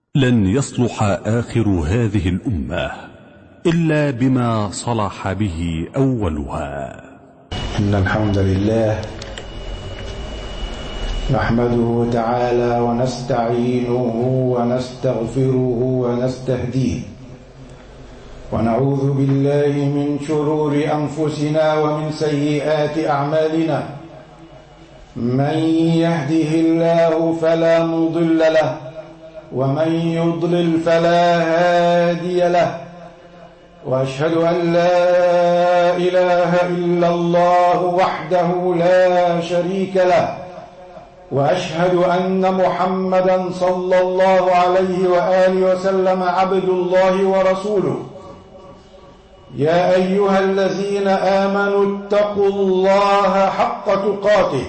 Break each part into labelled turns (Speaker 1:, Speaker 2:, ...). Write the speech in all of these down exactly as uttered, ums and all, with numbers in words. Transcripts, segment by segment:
Speaker 1: لن يصلح آخر هذه الأمة إلا بما صلح به أولها.
Speaker 2: إن الحمد لله نحمده تعالى ونستعينه ونستغفره ونستهديه، ونعوذ بالله من شرور أنفسنا ومن سيئات أعمالنا. من يهده الله فلا مضل له، ومن يضلل فلا هادي له، وأشهد أن لا إله إلا الله وحده لا شريك له، وأشهد أن محمدا صلى الله عليه وآله وسلم عبد الله ورسوله. يا أيها الذين آمنوا اتقوا الله حق تقاته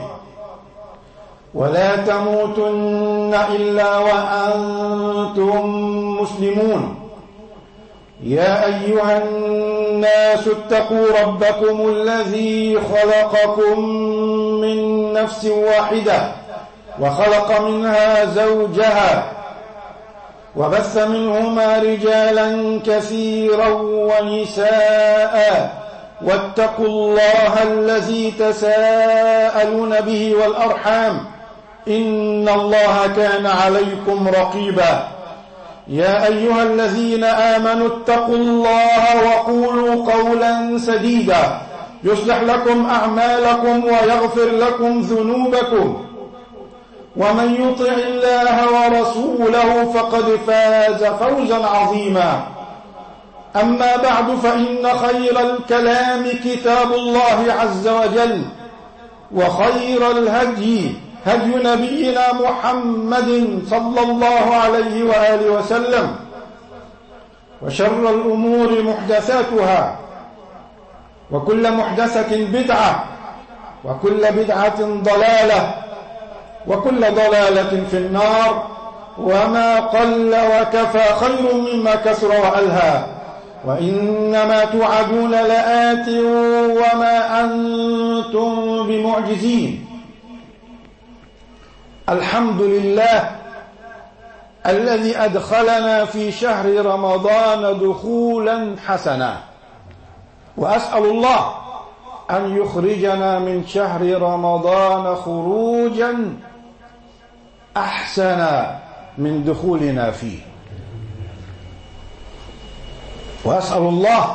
Speaker 2: ولا تموتن إلا وأنتم مسلمون. يا أيها الناس اتقوا ربكم الذي خلقكم من نفس واحدة وخلق منها زوجها وبث منهما رجالا كثيرا ونساء، واتقوا الله الذي تساءلون به والأرحام إن الله كان عليكم رقيبا. يا أيها الذين آمنوا اتقوا الله وقولوا قولا سديدا يصلح لكم أعمالكم ويغفر لكم ذنوبكم، ومن يطع الله ورسوله فقد فاز فوزا عظيما. أما بعد، فإن خير الكلام كتاب الله عز وجل، وخير الهدي هدي نبينا محمد صلى الله عليه وآله وسلم، وشر الأمور محدثاتها، وكل محدثة بدعة، وكل بدعة ضلالة، وكل ضلالة في النار. وما قل وكفى خير مما كثر وألهى، وإنما توعدون لآت وما أنتم بمعجزين. الحمد لله الذي أدخلنا في شهر رمضان دخولا حسنا، وأسأل الله أن يخرجنا من شهر رمضان خروجا أحسن من دخولنا فيه. وأسأل الله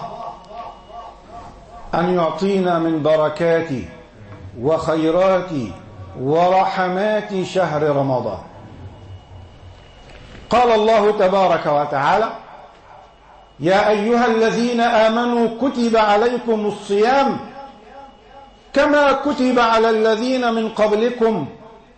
Speaker 2: أن يعطينا من بركات وخيرات ورحمات شهر رمضان. قال الله تبارك وتعالى: يا أيها الذين آمنوا كتب عليكم الصيام كما كتب على الذين من قبلكم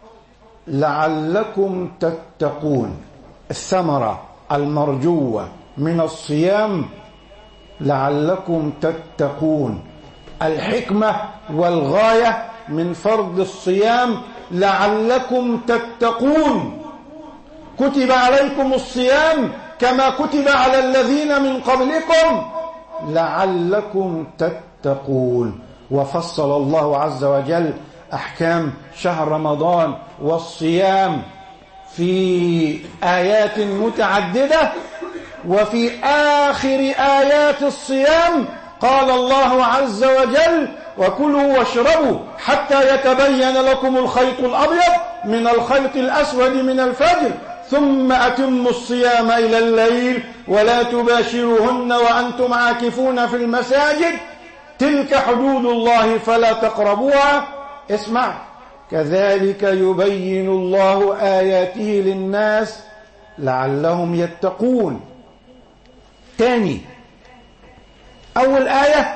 Speaker 2: لعلكم تتقون. الثمرة المرجوة من الصيام لعلكم تتقون، الحكمة والغاية من فرض الصيام لعلكم تتقون. كتب عليكم الصيام كما كتب على الذين من قبلكم لعلكم تتقون. وفصل الله عز وجل أحكام شهر رمضان والصيام في آيات متعددة، وفي آخر آيات الصيام قال الله عز وجل: وكلوا واشربوا حتى يتبين لكم الخيط الأبيض من الخيط الأسود من الفجر ثم أتموا الصيام إلى الليل ولا تباشروهن وأنتم عاكفون في المساجد تلك حدود الله فلا تقربوها. اسمع: كذلك يبين الله آياته للناس لعلهم يتقون. تاني، أول آية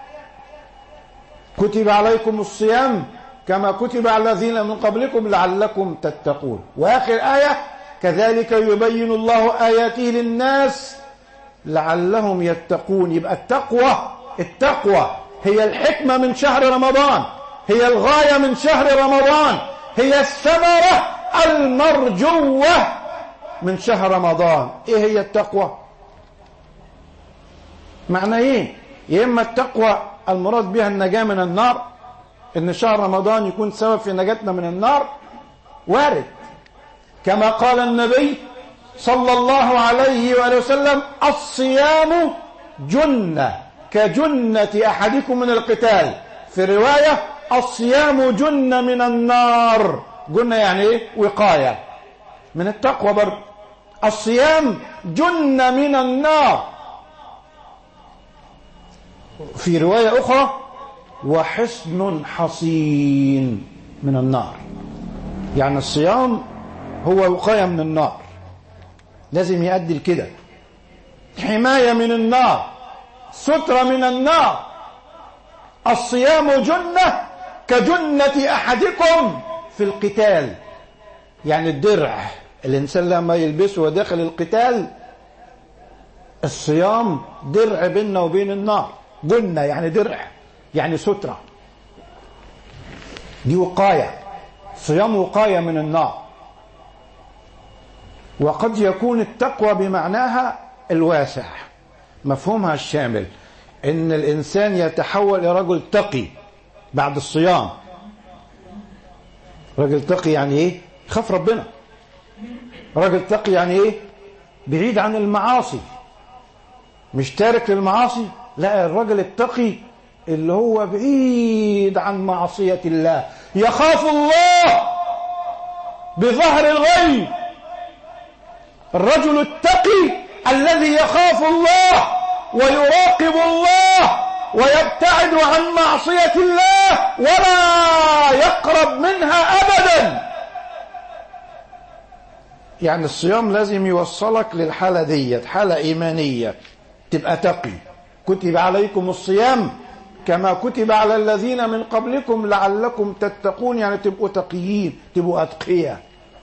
Speaker 2: كتب عليكم الصيام كما كتب على الذين من قبلكم لعلكم تتقون، وآخر آية كذلك يبين الله آياته للناس لعلهم يتقون. يبقى التقوى التقوى هي الحكمة من شهر رمضان، هي الغاية من شهر رمضان، هي الثمرة المرجوة من شهر رمضان. ايه هي التقوى؟ معنى ايه؟ يا اما التقوى المراد بها النجاة من النار، ان شهر رمضان يكون سبب في نجاتنا من النار، وارد كما قال النبي صلى الله عليه وآله وسلم: الصيام جنة كجنة أحدكم من القتال. في رواية: الصيام جنة من النار. جنة يعني إيه؟ وقاية من التقوى برضه. الصيام جنة من النار. في رواية أخرى: وحصن حصين من النار. يعني الصيام هو وقاية من النار، لازم يؤدي لكده، حماية من النار، سترة من النار. الصيام جنة كجنة أحدكم في القتال. يعني الدرع الإنسان لما يلبسه وداخل القتال، الصيام درع بيننا وبين النار. جنة يعني درع، يعني سترة، دي وقاية. صيام وقاية من النار. وقد يكون التقوى بمعناها الواسع، مفهومها الشامل، ان الانسان يتحول الى رجل تقي بعد الصيام. رجل تقي يعني ايه؟ خاف ربنا. رجل تقي يعني ايه؟ بعيد عن المعاصي، مش تارك للمعاصي. لا، الرجل التقي اللي هو بعيد عن معصية الله، يخاف الله بظهر الغيب. الرجل التقي الذي يخاف الله ويراقب الله ويبتعد عن معصية الله ولا يقرب منها أبدا. يعني الصيام لازم يوصلك للحالة دي، حالة إيمانية، تبقى تقي. كتب عليكم الصيام كما كتب على الذين من قبلكم لعلكم تتقون. يعني تبقوا تقيين، تبقوا أتقية.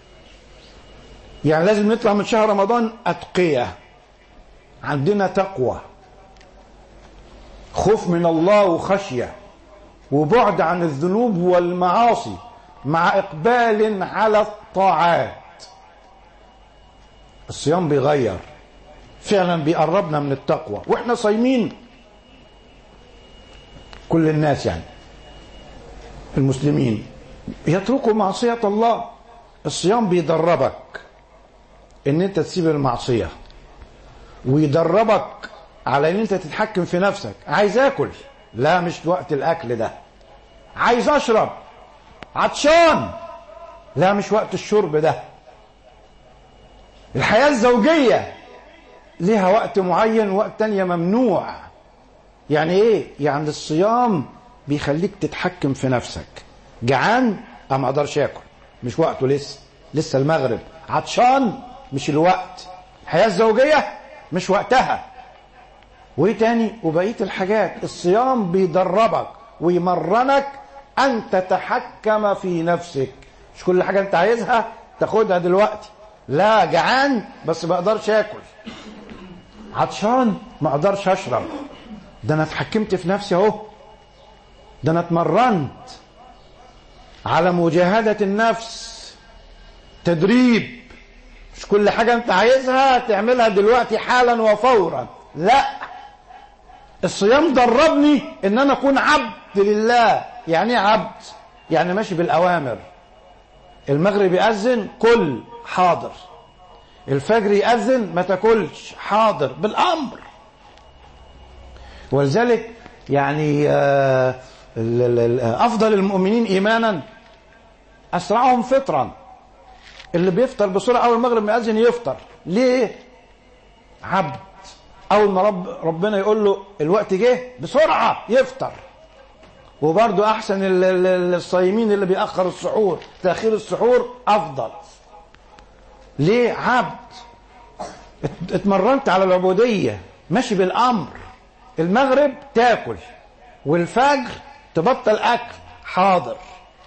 Speaker 2: يعني لازم نطلع من شهر رمضان أتقية، عندنا تقوى، خوف من الله وخشية وبعد عن الذنوب والمعاصي مع إقبال على الطاعات. الصيام بيغير فعلا، بيقربنا من التقوى. واحنا صايمين كل الناس يعني المسلمين يتركوا معصية الله. الصيام بيدربك ان انت تسيب المعصية، ويدربك على ان انت تتحكم في نفسك. عايز اكل، لا مش وقت الاكل ده. عايز اشرب، عطشان، لا مش وقت الشرب ده. الحياة الزوجية لها وقت معين، وقت تانية ممنوع. يعني ايه؟ يعني الصيام بيخليك تتحكم في نفسك. جعان، أه ما اقدرش اكل، مش وقته، لسه لسه المغرب. عطشان، مش الوقت. الحياة الزوجية مش وقتها. وايه تاني؟ وبقية الحاجات. الصيام بيدربك ويمرنك ان تتحكم في نفسك. مش كل حاجة انت عايزها تاخدها دلوقتي. لا، جعان بس ما اقدرش اكل، عطشان ما اقدرش اشرب. ده انا اتحكمت في نفسي اهو، ده انا اتمرنت على مجاهدة النفس. تدريب، مش كل حاجة انت عايزها تعملها دلوقتي حالا وفورا. لا، الصيام دربني ان انا اكون عبد لله. يعني ايه عبد؟ يعني ماشي بالاوامر. المغرب يأذن، كل، حاضر. الفجر يأذن، ما تاكلش، حاضر، بالامر. ولذلك يعني افضل المؤمنين ايمانا اسرعهم فطرا. اللي بيفطر بسرعه اول المغرب ما يأذن يفطر. ليه؟ عبد. اول ما رب ربنا يقول له الوقت جه بسرعه يفطر. وبرضه احسن الصايمين اللي بيأخر السحور، تأخير السحور افضل. ليه؟ عبد. اتمرنت على العبوديه، ماشي بالامر. المغرب تاكل، والفجر تبطل اكل، حاضر.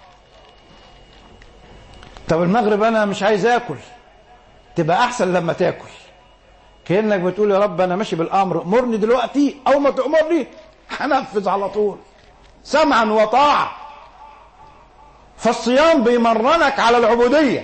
Speaker 2: طب المغرب انا مش عايز اكل، تبقى احسن لما تاكل. كأنك بتقول يا رب انا ماشي بالامر، امرني دلوقتي، اول ما تأمرني هنفذ على طول، سمعا وطاعة. فالصيام بيمرنك على العبودية،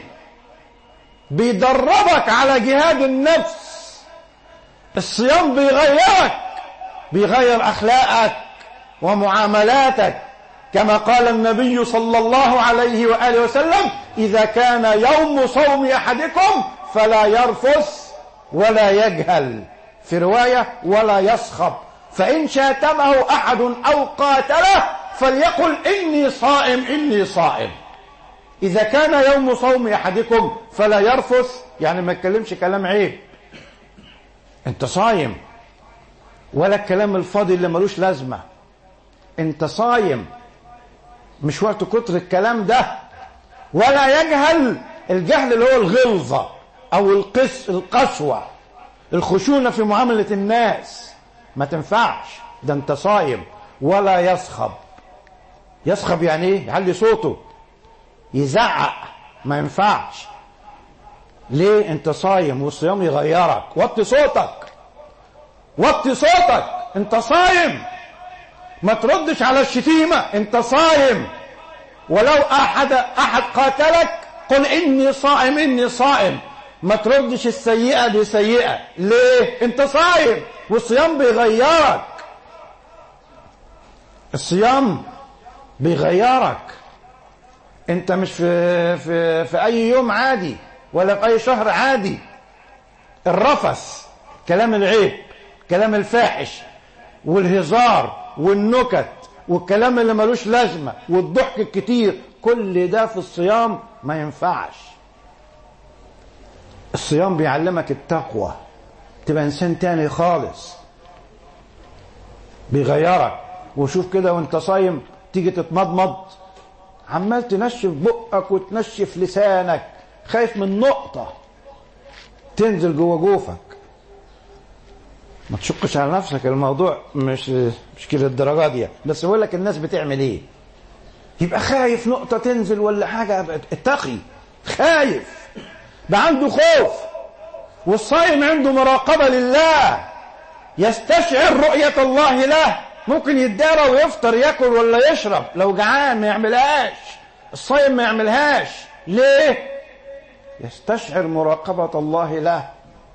Speaker 2: بيدربك على جهاد النفس. الصيام بيغيرك، بيغير أخلاقك ومعاملاتك. كما قال النبي صلى الله عليه وآله وسلم: إذا كان يوم صوم أحدكم فلا يرفث ولا يجهل، في رواية ولا يصخب، فإن شاتمه أحد أو قاتله فليقل إني صائم إني صائم. إذا كان يوم صوم أحدكم فلا يرفث، يعني ما يتكلمش كلام عيب، أنت صايم، ولا الكلام الفاضي اللي ملوش لازمة، أنت صايم، مش وقت كتر الكلام ده. ولا يجهل، الجهل اللي هو الغلظة أو القس القسوة، الخشونة في معاملة الناس، ما تنفعش، ده أنت صايم. ولا يصخب، يصخب يعني إيه؟ يعلي صوته، يزعق، ما ينفعش. ليه؟ أنت صايم، والصيام يغيرك. وطي صوتك، وطي صوتك، أنت صايم، ما تردش على الشتيمة، أنت صايم. ولو أحد أحد قاتلك قل إني صائم إني صائم، ما تردش السيئة بسيئة. ليه؟ أنت صايم، والصيام بيغيرك، الصيام بيغيرك. أنت مش في في في أي يوم عادي ولا في أي شهر عادي. الرفث، كلام العيب، كلام الفاحش، والهزار والنكت والكلام اللي ملوش لازمة والضحك الكتير، كل ده في الصيام ما ينفعش. الصيام بيعلمك التقوى، تبقى إنسان تاني خالص، بيغيرك. وشوف كده وانت صايم تيجي تتمضمض، عمال تنشف بقك وتنشف لسانك، خايف من نقطة تنزل جوه جوفك. ما تشقش على نفسك، الموضوع مش مش كده الدرجات دي، بس بقول لك الناس بتعمل ايه، يبقى خايف نقطة تنزل ولا حاجة، اتقي، خايف، ده عنده خوف. والصائم عنده مراقبة لله، يستشعر رؤية الله له، ممكن يتدارى ويفطر ياكل ولا يشرب، لو جعان ما يعملهاش، الصائم ما يعملهاش. ليه؟ يستشعر مراقبة الله له،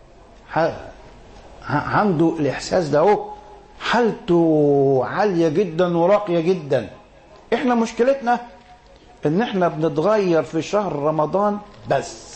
Speaker 2: عنده الإحساس ده، هو حالته عالية جدا وراقية جدا. احنا مشكلتنا ان احنا بنتغير في شهر رمضان بس،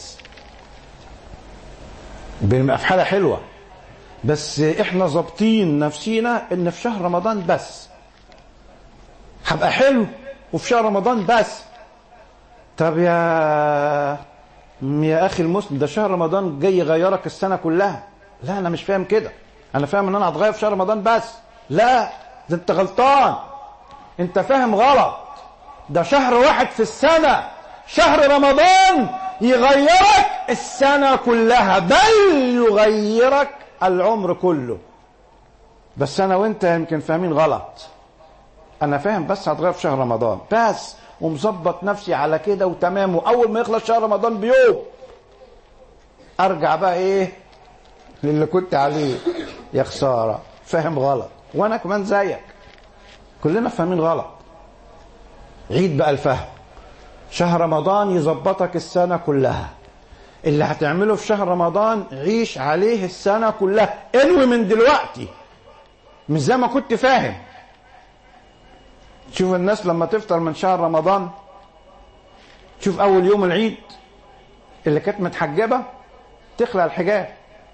Speaker 2: بنبقى في حالة حلوة، بس احنا ظابطين نفسينا ان في شهر رمضان بس هبقى حلو، وفي شهر رمضان بس. طب يا يا اخي المسلم، ده شهر رمضان جاي يغيرك السنة كلها. لا، انا مش فاهم كده، انا فاهم ان انا هتغير في شهر رمضان بس. لا، ده انت غلطان، انت فاهم غلط. ده شهر واحد في السنة، شهر رمضان يغيرك السنة كلها، بل يغيرك العمر كله. بس انا وانت يمكن فاهمين غلط. انا فاهم بس هتغير في شهر رمضان بس، ومظبط نفسي على كده وتمام، واول ما يخلص شهر رمضان بيوم ارجع بقى ايه للي كنت عليه. يا خسارة، فاهم غلط، وانا كمان زيك، كلنا فاهمين غلط. عيد بقى الفهم. شهر رمضان يظبطك السنة كلها، اللي هتعمله في شهر رمضان عيش عليه السنة كلها، انوي من دلوقتي، مش زي ما كنت فاهم. شوف الناس لما تفطر من شهر رمضان، شوف اول يوم العيد اللي كانت متحجبة تخلع الحجاب،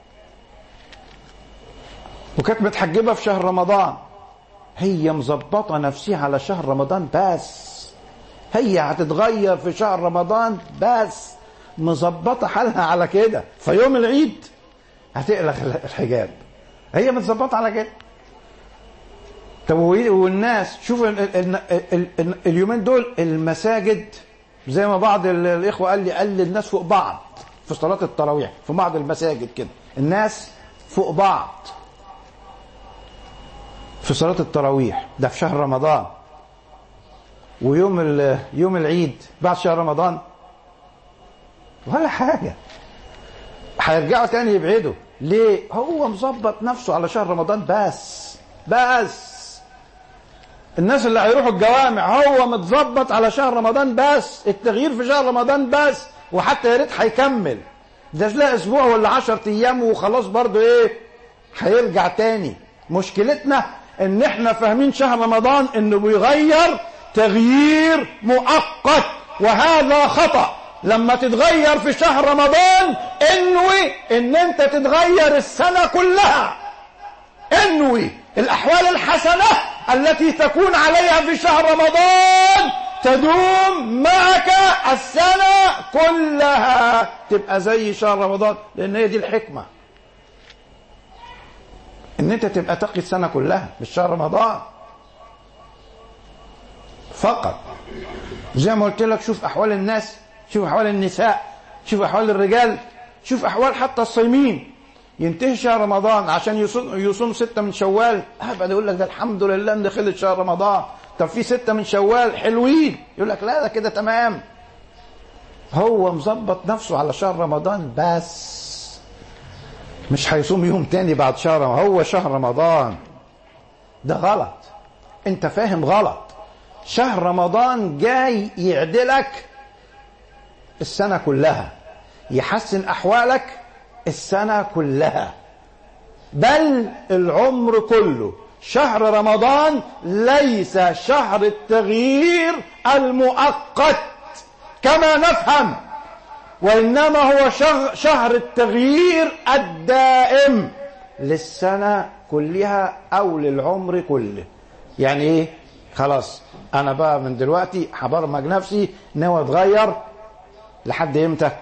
Speaker 2: وكانت متحجبة في شهر رمضان، هي مظبطة نفسها على شهر رمضان بس، هي هتتغير في شهر رمضان بس، مظبطة حالها على كده، فيوم العيد هتقلع الحجاب، هي متظبطة على كده. طب والناس شوف اليومين دول المساجد زي ما بعض الإخوة قال لي، قال الناس فوق بعض في صلاة التراويح في بعض المساجد كده، الناس فوق بعض في صلاة التراويح، ده في شهر رمضان. ويوم يوم العيد بعد شهر رمضان ولا حاجة، هيرجعوا تاني يبعدوا. ليه؟ هو مظبط نفسه على شهر رمضان بس بس. الناس اللي هيروحوا الجوامع هو متظبط على شهر رمضان بس، التغيير في شهر رمضان بس، وحتى يا ريت هيكمل، ده لا اسبوع ولا عشرة ايام وخلاص برضو ايه هيرجع تاني. مشكلتنا ان احنا فاهمين شهر رمضان انه بيغير تغيير مؤقت، وهذا خطأ. لما تتغير في شهر رمضان انوي ان انت تتغير السنة كلها. انوي الأحوال الحسنة التي تكون عليها في شهر رمضان تدوم معك السنة كلها، تبقى زي شهر رمضان. لأن هي دي الحكمة، ان انت تبقى تقي السنة كلها مش شهر رمضان فقط. زي ما قلت لك، شوف أحوال الناس، شوف أحوال النساء، شوف أحوال الرجال، شوف أحوال حتى الصايمين. ينتهي شهر رمضان عشان يصوم, يصوم ستة من شوال، أبدا يقول لك ده الحمد لله ان دخلت شهر رمضان. طب في ستة من شوال حلوين، يقول لك لا ده كده تمام. هو مظبط نفسه على شهر رمضان بس، مش هيصوم يوم تاني بعد شهر. هو شهر رمضان ده غلط، انت فاهم غلط. شهر رمضان جاي يعدلك السنة كلها، يحسن أحوالك السنة كلها، بل العمر كله. شهر رمضان ليس شهر التغيير المؤقت كما نفهم، وإنما هو شهر التغيير الدائم للسنة كلها أو للعمر كله. يعني إيه؟ خلاص أنا بقى من دلوقتي هبرمج نفسي ناوي أتغير لحد إمتى؟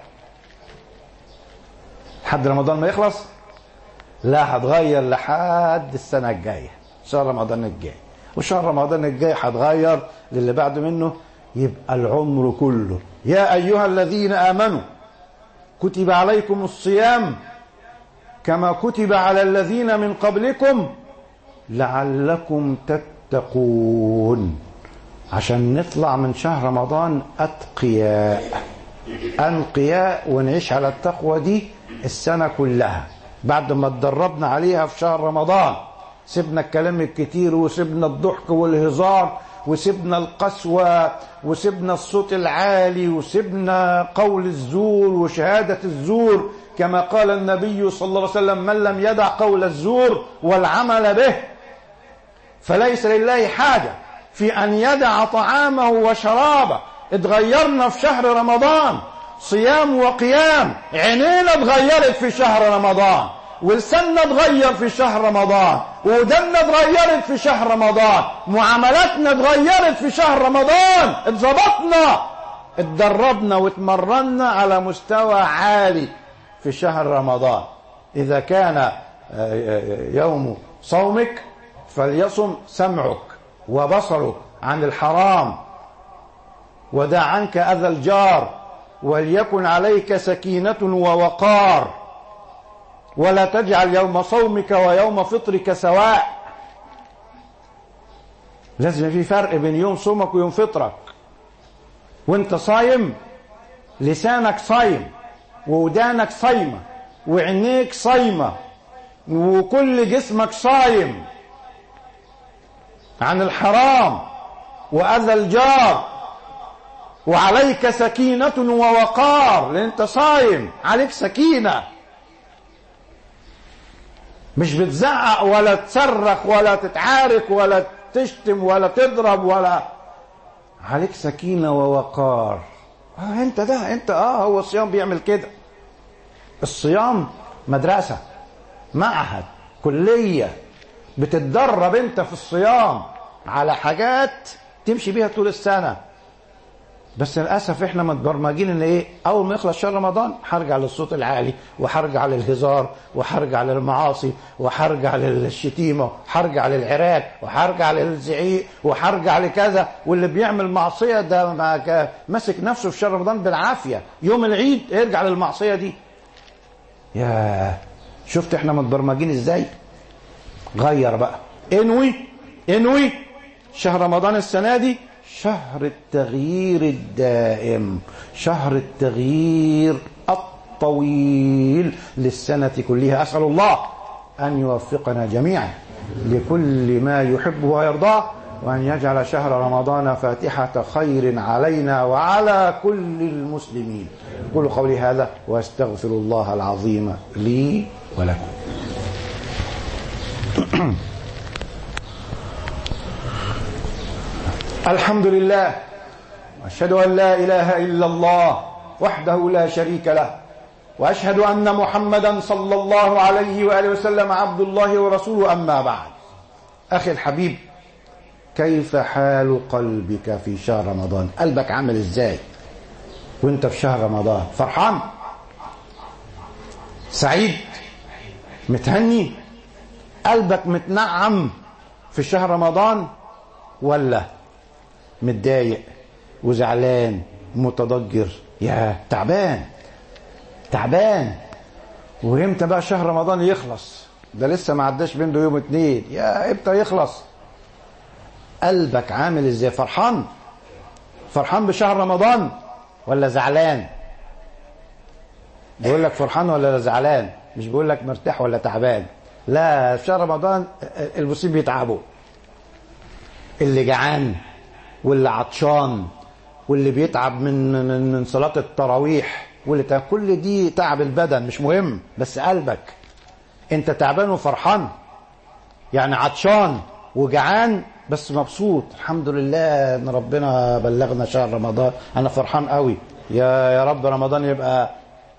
Speaker 2: لحد رمضان ما يخلص؟ لا، هتغير لحد السنة الجاية، شهر رمضان الجاي. وشهر رمضان الجاي هتغير للي بعد منه، يبقى العمر كله. يا أيها الذين آمنوا كتب عليكم الصيام كما كتب على الذين من قبلكم لعلكم تتقون. عشان نطلع من شهر رمضان أتقياء أنقياء ونعيش على التقوى دي السنة كلها، بعد ما اتدربنا عليها في شهر رمضان. سيبنا الكلام الكتير، وسيبنا الضحك والهزار، وسيبنا القسوة، وسيبنا الصوت العالي، وسيبنا قول الزور وشهادة الزور، كما قال النبي صلى الله عليه وسلم: من لم يدع قول الزور والعمل به فليس لله حاجة في أن يدع طعامه وشرابه. اتغيرنا في شهر رمضان صيام وقيام، عينينا اتغيرت في شهر رمضان، ولساننا اتغير في شهر رمضان، ودنا اتغيرت في شهر رمضان، معاملاتنا اتغيرت في شهر رمضان، اتظبطنا، اتدربنا واتمرنا على مستوى عالي في شهر رمضان. إذا كان يوم صومك فليصم سمعك وبصرك عن الحرام، ودع عنك أذى الجار، وليكن عليك سكينة ووقار، ولا تجعل يوم صومك ويوم فطرك سواء. لازم في فرق بين يوم صومك ويوم فطرك. وانت صايم لسانك صايم، وودانك صايمة، وعينيك صايمة، وكل جسمك صايم عن الحرام وأذى الجار، وعليك سكينة ووقار، لأن انت صايم عليك سكينة، مش بتزعق ولا تصرخ ولا تتعارك ولا تشتم ولا تضرب، ولا عليك سكينة ووقار. اه انت ده انت اه هو الصيام بيعمل كده. الصيام مدرسة، معهد، كلية، بتتدرب انت في الصيام على حاجات تمشي بيها طول السنة. بس للأسف احنا متبرمجين ان ايه، اول ما يخلص شهر رمضان هرجع للصوت العالي، وهرجع للهزار، وهرجع للمعاصي، وهرجع للشتيمة، وهرجع للعراك، وهرجع للزعيق، وهرجع لكذا. واللي بيعمل معصية ده ماسك نفسه في شهر رمضان بالعافية، يوم العيد يرجع للمعصية دي. يا شفت احنا متبرمجين ازاي؟ غير بقى، انوي انوي شهر رمضان السنة دي شهر التغيير الدائم، شهر التغيير الطويل للسنة كلها. أسأل الله أن يوفقنا جميعا لكل ما يحب ويرضاه، وأن يجعل شهر رمضان فاتحة خير علينا وعلى كل المسلمين. قولوا قولي هذا وأستغفر الله العظيم لي ولكم. الحمد لله، وأشهد أن لا إله إلا الله وحده لا شريك له، وأشهد أن محمدا صلى الله عليه وآله وسلم عبد الله ورسوله. أما بعد، أخي الحبيب، كيف حال قلبك في شهر رمضان؟ قلبك عامل إزاي وانت في شهر رمضان؟ فرحان؟ سعيد؟ متهني؟ قلبك متنعم في شهر رمضان، ولا متضايق وزعلان متضجر؟ يا تعبان تعبان. وامتى بقى شهر رمضان يخلص؟ ده لسه ما عداش بينه يوم اتنين، يا امتى يخلص؟ قلبك عامل ازاي؟ فرحان؟ فرحان بشهر رمضان ولا زعلان؟ بيقول لك فرحان ولا زعلان، مش بيقول لك مرتاح ولا تعبان. لا، في شهر رمضان المسلمين بيتعبوا، اللي جعان واللي عطشان واللي بيتعب من من من صلاة التراويح، واللي كل دي تعب البدن مش مهم، بس قلبك انت تعبان وفرحان، يعني عطشان وجعان بس مبسوط، الحمد لله ان ربنا بلغنا شهر رمضان، انا فرحان قوي، يا يا رب رمضان يبقى.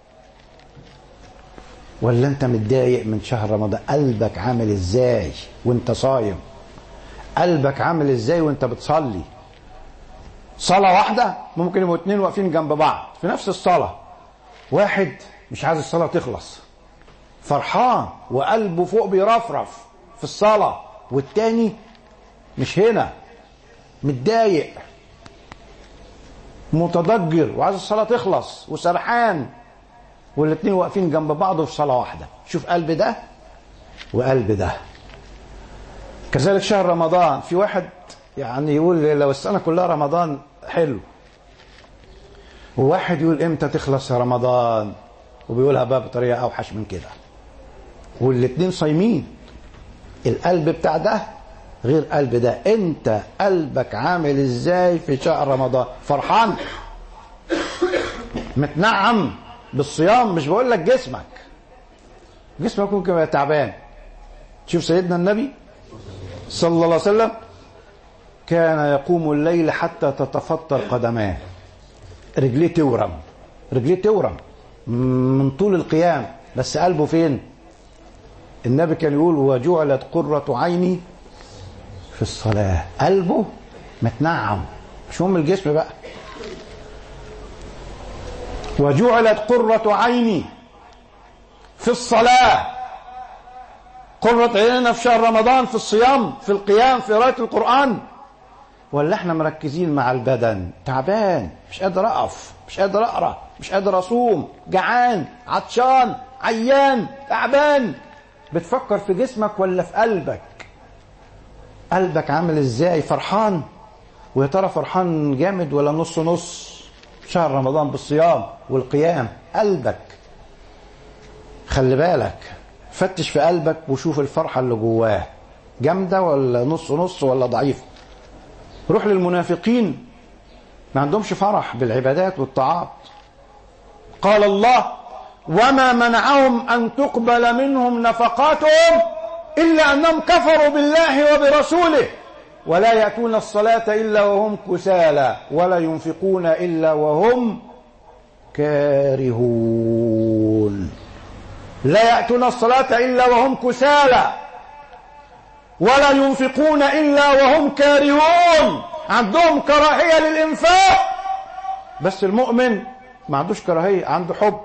Speaker 2: ولا انت متضايق من شهر رمضان؟ قلبك عامل ازاي وانت صايم؟ قلبك عامل ازاي وانت بتصلي؟ صلاة واحدة ممكن يبقوا اتنين واقفين جنب بعض في نفس الصلاة، واحد مش عايز الصلاة تخلص فرحان وقلبه فوق بيرفرف في الصلاة، والتاني مش هنا متضايق متضجر وعايز الصلاة تخلص وسرحان، والاتنين واقفين جنب بعض في صلاة واحدة. شوف قلب ده وقلب ده. كذلك شهر رمضان، في واحد يعني يقول لو السنة كلها رمضان حلو، وواحد يقول امتى تخلص رمضان، وبيقولها بقى بطريقة اوحش من كده، والاتنين صايمين. القلب بتاع ده غير قلب ده. انت قلبك عامل ازاي في شهر رمضان؟ فرحان متنعم بالصيام؟ مش بقول لك جسمك جسمك ممكن يبقى تعبان. شوف سيدنا النبي صلى الله عليه وسلم كان يقوم الليل حتى تتفطر قدماه، رجليه تورم رجليه تورم من طول القيام، بس قلبه فين؟ النبي كان يقول وجعلت قرة عيني في الصلاة. قلبه متنعم، مش مهم الجسم بقى. وجعلت قرة عيني في الصلاة. قرة عيننا في شهر رمضان في الصيام، في القيام، في قراءة القرآن، ولا احنا مركزين مع البدن؟ تعبان، مش قادر اقف، مش قادر اقرا، مش قادر اصوم، جعان، عطشان، عيان، تعبان. بتفكر في جسمك ولا في قلبك؟ قلبك عامل ازاي؟ فرحان؟ ويا ترى فرحان جامد ولا نص نص؟ شهر رمضان بالصيام والقيام. قلبك خلي بالك، فتش في قلبك وشوف الفرحة اللي جواه جامدة ولا نص نص ولا ضعيفة. روح للمنافقين، ما عندهمش فرح بالعبادات والطاعات. قال الله وما منعهم أن تقبل منهم نفقاتهم إلا أنهم كفروا بالله وبرسوله ولا يأتون الصلاة إلا وهم كسالى ولا ينفقون إلا وهم كارهون. لا يأتون الصلاة إلا وهم كسالى ولا ينفقون إلا وهم كارهون. عندهم كراهية للإنفاق، بس المؤمن ما عندوش كراهية، عنده حب،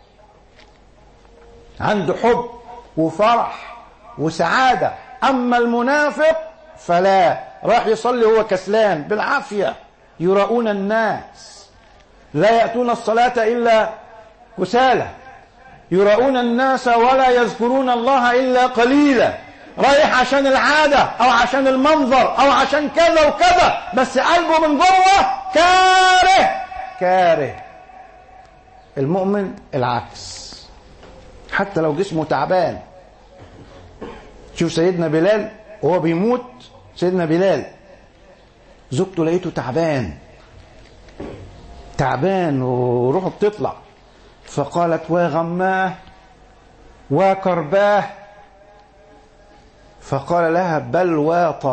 Speaker 2: عنده حب وفرح وسعادة. أما المنافق فلا، راح يصلي هو كسلان بالعافية، يراؤون الناس. لا يأتون الصلاة إلا كسالى يراؤون الناس ولا يذكرون الله إلا قليلا. رايح عشان العادة أو عشان المنظر أو عشان كذا وكذا، بس قلبه من جوه كاره كاره. المؤمن العكس، حتى لو جسمه تعبان. شوف سيدنا بلال وهو بيموت، سيدنا بلال زوجته لقيته تعبان تعبان وروحه بتطلع، فقالت وغماه وكرباه، فقال لها بل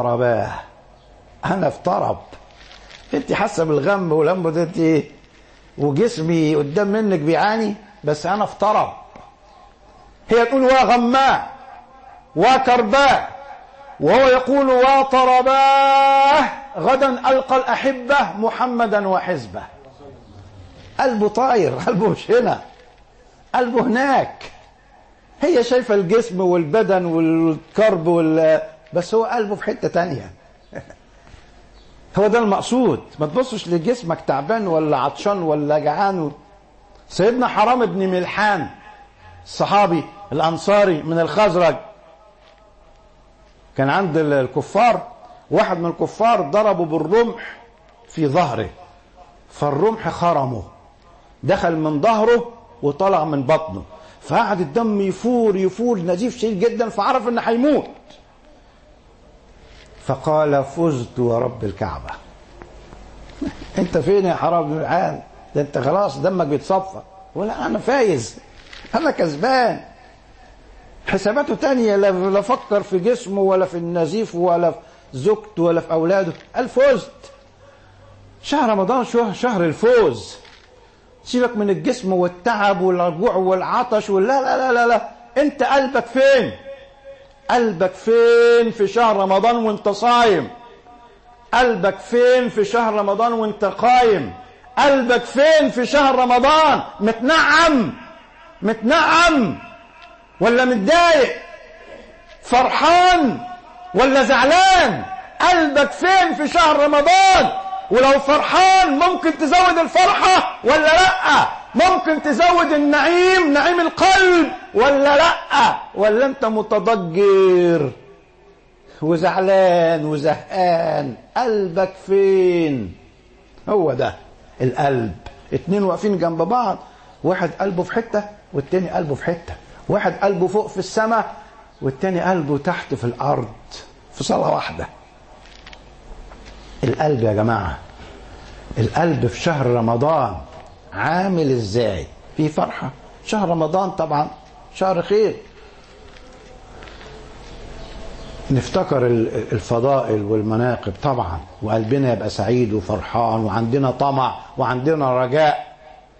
Speaker 2: وطرباه. انا في طرب، انت حاسه بالغم والهم ده، انت وجسمي قدام منك بيعاني، بس انا في طرب. هي تقول وغماء وكرباء، وهو يقول وطرباه غدا ألقى الأحبة محمدا وحزبه. قلبه طاير، قلبه مش هنا، قلبه هناك. هي شايفة الجسم والبدن والكرب وال... بس هو قلبه في حتة تانية. هو ده المقصود. ما تبصش لجسمك تعبان ولا عطشان ولا جعان. سيدنا حرام بن ملحان الصحابي الأنصاري من الخزرج، كان عند الكفار واحد من الكفار ضربه بالرمح في ظهره، فالرمح خرمه، دخل من ظهره وطلع من بطنه، فقعد الدم يفور يفور نزيف شديد جدا، فعرف ان هيموت. فقال فزت ورب الكعبة. انت فين يا حرام بن ملحان؟ ده انت خلاص دمك بيتصفى. ولا انا فايز، انا كسبان. حساباته تانية، لا فكر في جسمه ولا في النزيف ولا في زوجته ولا في اولاده. قال فزت. شهر رمضان شهر الفوز. سيبك من الجسم والتعب والرجوع والعطش ولا لا لا لا لا. انت قلبك فين؟ قلبك فين في شهر رمضان وانت صايم؟ قلبك فين في شهر رمضان وانت قايم؟ قلبك فين في شهر رمضان؟ متنعم متنعم ولا متضايق؟ فرحان ولا زعلان؟ قلبك فين في شهر رمضان؟ ولو فرحان ممكن تزود الفرحة ولا لأ؟ ممكن تزود النعيم، نعيم القلب ولا لأ؟ ولا انت متضجر وزعلان وزهقان؟ قلبك فين؟ هو ده القلب. اتنين واقفين جنب بعض، واحد قلبه في حتة والتاني قلبه في حتة، واحد قلبه فوق في السماء والتاني قلبه تحت في الأرض، في صلاة واحدة. القلب يا جماعة، القلب في شهر رمضان عامل ازاي؟ في فرحة. شهر رمضان طبعا شهر خير، نفتكر الفضائل والمناقب طبعا، وقلبنا يبقى سعيد وفرحان، وعندنا طمع وعندنا رجاء.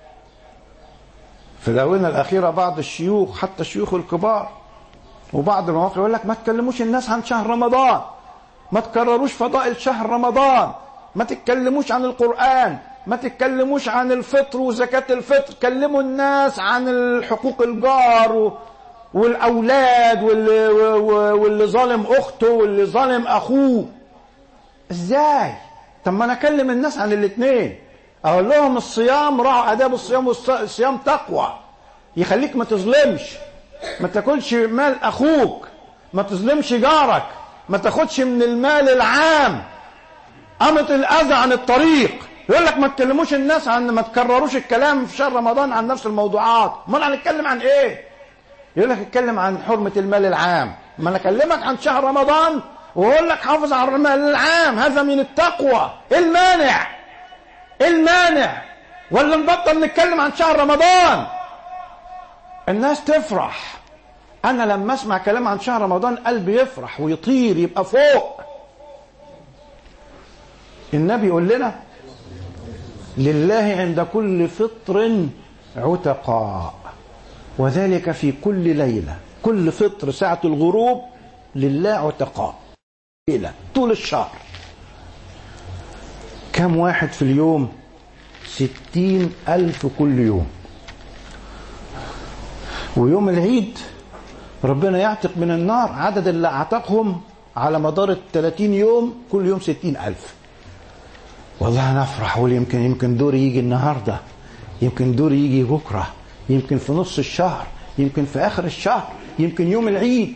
Speaker 2: في الآونة الأخيرة بعض الشيوخ، حتى الشيوخ الكبار وبعض المواقع، يقول لك ما تكلموش الناس عن شهر رمضان، ما تكرروش فضائل شهر رمضان، ما تتكلموش عن القرآن، ما تتكلموش عن الفطر وزكاة الفطر، كلموا الناس عن الحقوق الجار والأولاد واللي, واللي ظالم أخته واللي ظالم أخوه. إزاي؟ طب ما أنا أكلم الناس عن الاثنين، أقول لهم الصيام، راعوا آداب الصيام، والصيام تقوى يخليك ما تظلمش، ما تاكلش مال أخوك، ما تظلمش جارك، ما تاخدش من المال العام، قامت الأذى عن الطريق. يقول لك ما تكلموش الناس عن، ما تكرروش الكلام في شهر رمضان عن نفس الموضوعات. امال هنتكلم عن ايه؟ يقول لك اتكلم عن حرمة المال العام. ما انا اكلمك عن شهر رمضان واقول لك حافظ على المال العام، هذا من التقوى. ايه المانع؟ ايه المانع؟ ولا نبطل نتكلم عن شهر رمضان؟ الناس تفرح. انا لما اسمع كلام عن شهر رمضان قلبي يفرح ويطير، يبقى فوق. النبي يقول لنا لله عند كل فطر عتقاء، وذلك في كل ليلة. كل فطر ساعة الغروب لله عتقاء، ليلة طول الشهر. كم واحد في اليوم؟ ستين ألف كل يوم. ويوم العيد ربنا يعتق من النار عدد اللي اعتقهم على مدار الثلاثين يوم، كل يوم ستين ألف. والله نفرح، ويمكن يمكن يمكن دوري يجي النهارده، يمكن دوري يجي بكره، يمكن في نص الشهر، يمكن في اخر الشهر، يمكن يوم العيد.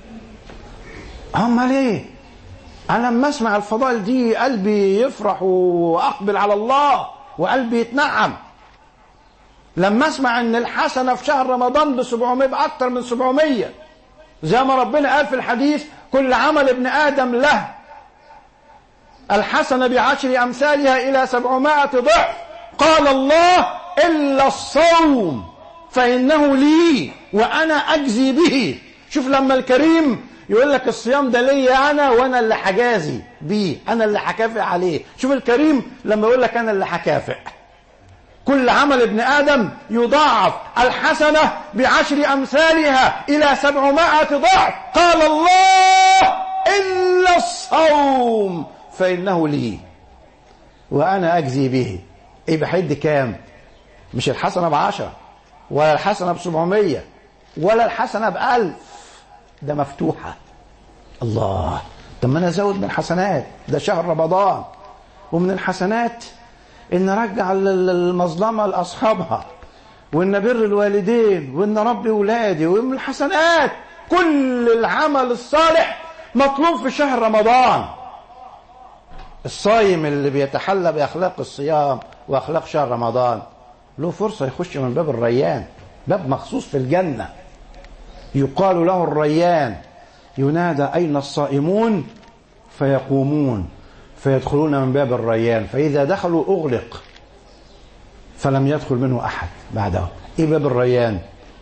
Speaker 2: امال ايه؟ انا لما اسمع الفضائل دي قلبي يفرح واقبل على الله وقلبي يتنعم. لما اسمع ان الحسنه في شهر رمضان ب سبعمية، باكثر من سبعمية، زي ما ربنا قال في الحديث كل عمل ابن ادم له الحسنه بعشر امثالها الى سبعمائة ضعف. قال الله الا الصوم فانه لي وانا اجزي به. شوف لما الكريم يقول لك الصيام ده ليا انا وانا اللي حجازي بيه، انا اللي حكافئ عليه. شوف الكريم لما يقول لك انا اللي حكافئ. كل عمل ابن آدم يضاعف، الحسنة بعشر أمثالها إلى سبعمائة ضعف. قال الله إلا الصوم فإنه لي وأنا أجزي به. إيه بحد كام؟ مش الحسنة بعشرة ولا الحسنة بسبعمية ولا الحسنة بألف، ده مفتوحة. الله، طب ما أنا أزود من الحسنات، ده شهر رمضان. ومن الحسنات إن رجع المظلمة لأصحابها، وإن بر الوالدين، وإن ربي ولادي. ومن الحسنات كل العمل الصالح مطلوب في شهر رمضان. الصايم اللي بيتحلى بأخلاق الصيام وأخلاق شهر رمضان له فرصة يخش من باب الريان، باب مخصوص في الجنة يقال له الريان، ينادى أين الصائمون فيقومون فيدخلون من باب الريان، فإذا دخلوا أغلق فلم يدخل منه أحد بعده. إيه باب الريان؟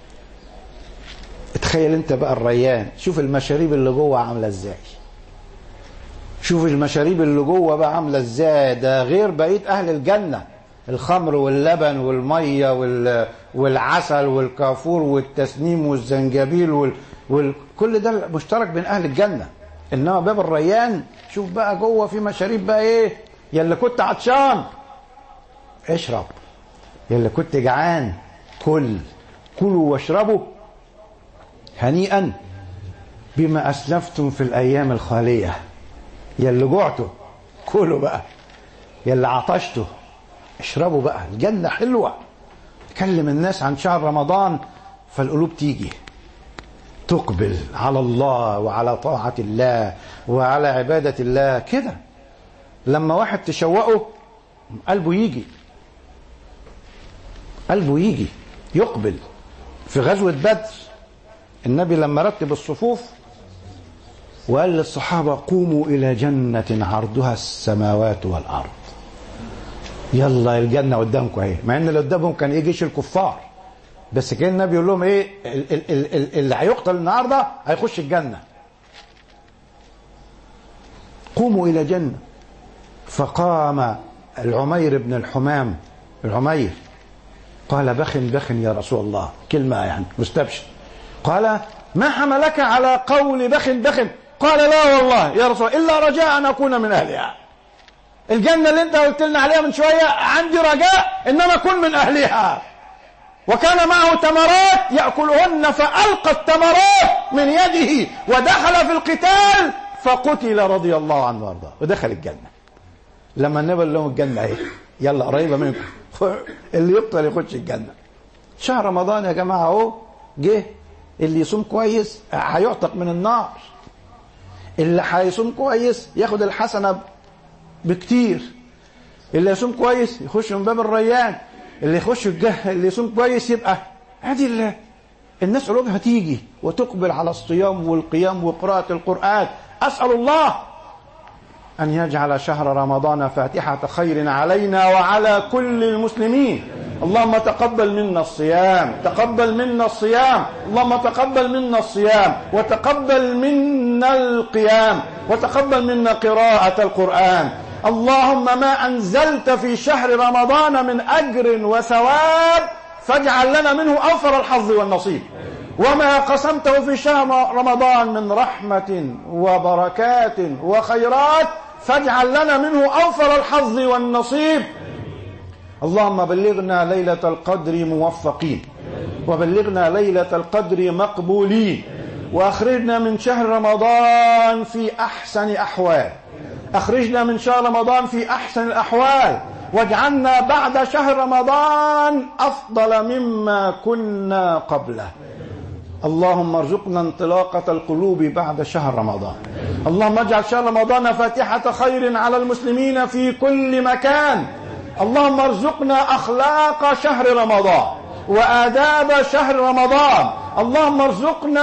Speaker 2: اتخيل انت بقى الريان، شوف المشاريب اللي جوه عاملة ازاي، شوف المشاريب اللي جوه بقى عاملة ازاي، ده غير بقية أهل الجنة، الخمر واللبن والمية والعسل والكافور والتسنيم والزنجبيل وال... وال... كل ده مشترك بين أهل الجنة. إنما باب الريان شوف بقى جوه في مشاريب بقى إيه، يلي كنت عطشان اشرب، يلي كنت جعان كل كلوا واشربوا هنيئا بما أسلفتم في الأيام الخالية. يلي جعتوا كلوا بقى، يلي عطشتوا اشربوا بقى. الجنة حلوة. تكلم الناس عن شهر رمضان فالقلوب تيجي تقبل على الله وعلى طاعة الله وعلى عبادة الله كده. لما واحد تشوقه قلبه يجي، قلبه يجي يقبل. في غزوة بدر النبي لما رتب الصفوف وقال للصحابة قوموا إلى جنة عرضها السماوات والأرض، يلا الجنة قدامكم اهي. مع ان اللي قدامهم كان ايه؟ جيش الكفار. بس كان النبي يقول لهم ايه؟ ال ال ال اللي هيقتل النهارده هيخش الجنة. قوموا إلى جنة. فقام العمير بن الحمام، العمير قال بخ بخ يا رسول الله، كلمة يعني مستبشر. قال ما حملك على قول بخ بخ؟ قال لا والله يا رسول الله إلا رجاء أن أكون من أهلها. الجنة اللي انت قلت لنا عليها من شوية عندي رجاء ان انا اكون من اهلها. وكان معه تمرات يأكلهن فألقى التمرات من يده ودخل في القتال فقتل رضي الله عنه وارضاه ودخل الجنة. لما النبي قال لهم الجنة ايه؟ يلا قريبة منكم، اللي يقتل يخش الجنة. شهر رمضان يا جماعة اهو جه، اللي يصوم كويس هيعتق من النار، اللي هيصوم كويس ياخد الحسنة بكتير، اللي يصوم كويس يخش من باب الريان، اللي يخش الجه اللي يصوم كويس يبقى هذه الناس قلوبها تيجي وتقبل على الصيام والقيام وقراءة القرآن. أسأل الله أن يجعل شهر رمضان فاتحة خير علينا وعلى كل المسلمين. اللهم تقبل منا الصيام، تقبل منا الصيام، اللهم تقبل منا الصيام وتقبل منا القيام وتقبل منا قراءة القرآن. اللهم ما أنزلت في شهر رمضان من أجر وثواب فاجعل لنا منه أوفر الحظ والنصيب، وما قسمته في شهر رمضان من رحمة وبركات وخيرات فاجعل لنا منه أوفر الحظ والنصيب. اللهم بلغنا ليلة القدر موفقين، وبلغنا ليلة القدر مقبولين، وأخرجنا من شهر رمضان في أحسن أحوال، أخرجنا من شهر رمضان في أحسن الأحوال، واجعلنا بعد شهر رمضان أفضل مما كنا قبله. اللهم ارزقنا انطلاقة القلوب بعد شهر رمضان. اللهم اجعل شهر رمضان فاتحة خير على المسلمين في كل مكان. اللهم ارزقنا أخلاق شهر رمضان وآداب شهر رمضان. اللهم ارزقنا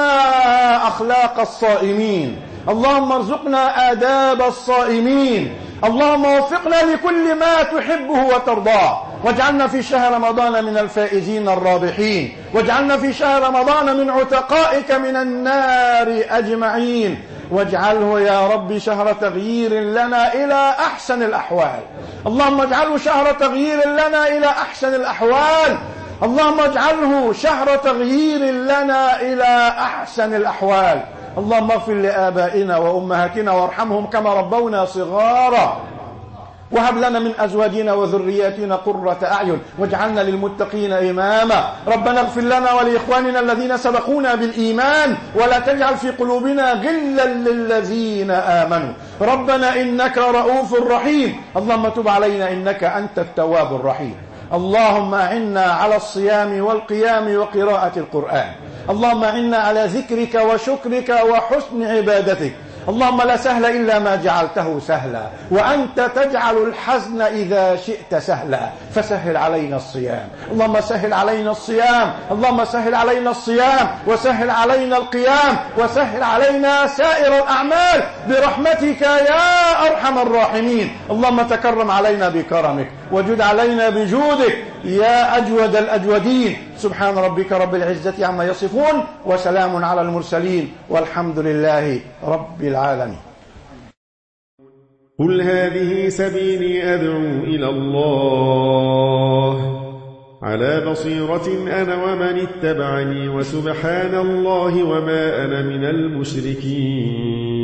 Speaker 2: أخلاق الصائمين، اللهم ارزقنا آداب الصائمين. اللهم وفقنا لكل ما تحبه وترضاه، واجعلنا في شهر رمضان من الفائزين الرابحين، واجعلنا في شهر رمضان من عتقائك من النار أجمعين. واجعله يا رب شهر تغيير لنا إلى أحسن الأحوال. اللهم اجعله شهر تغيير لنا إلى أحسن الأحوال. اللهم اجعله شهر تغيير لنا إلى أحسن الأحوال. اللهم اغفر لآبائنا وأمهاتنا وارحمهم كما ربونا صغارا، وهب لنا من أزواجنا وذرياتنا قرة أعين واجعلنا للمتقين إماما. ربنا اغفر لنا ولإخواننا الذين سبقونا بالإيمان ولا تجعل في قلوبنا غلا للذين آمنوا. ربنا إنك رؤوف رحيم. اللهم تب علينا إنك أنت التواب الرحيم. اللهم أعنا على الصيام والقيام وقراءة القرآن. اللهم أعنا على ذكرك وشكرك وحسن عبادتك. اللهم لا سهل إلا ما جعلته سهلا، وأنت تجعل الحزن إذا شئت سهلا، فسهل علينا الصيام. اللهم سهل علينا الصيام. اللهم سهل علينا الصيام وسهل علينا القيام وسهل علينا سائر الأعمال برحمتك يا أرحم الراحمين. اللهم تكرم علينا بكرمك وجد علينا بجودك يا أجود الأجودين. سبحان ربك رب العزة عما يصفون وسلام على المرسلين والحمد لله رب العالمين.
Speaker 3: قل هذه سبيلي أدعو إلى الله على بصيرة أنا ومن اتبعني وسبحان الله وما أنا من المشركين.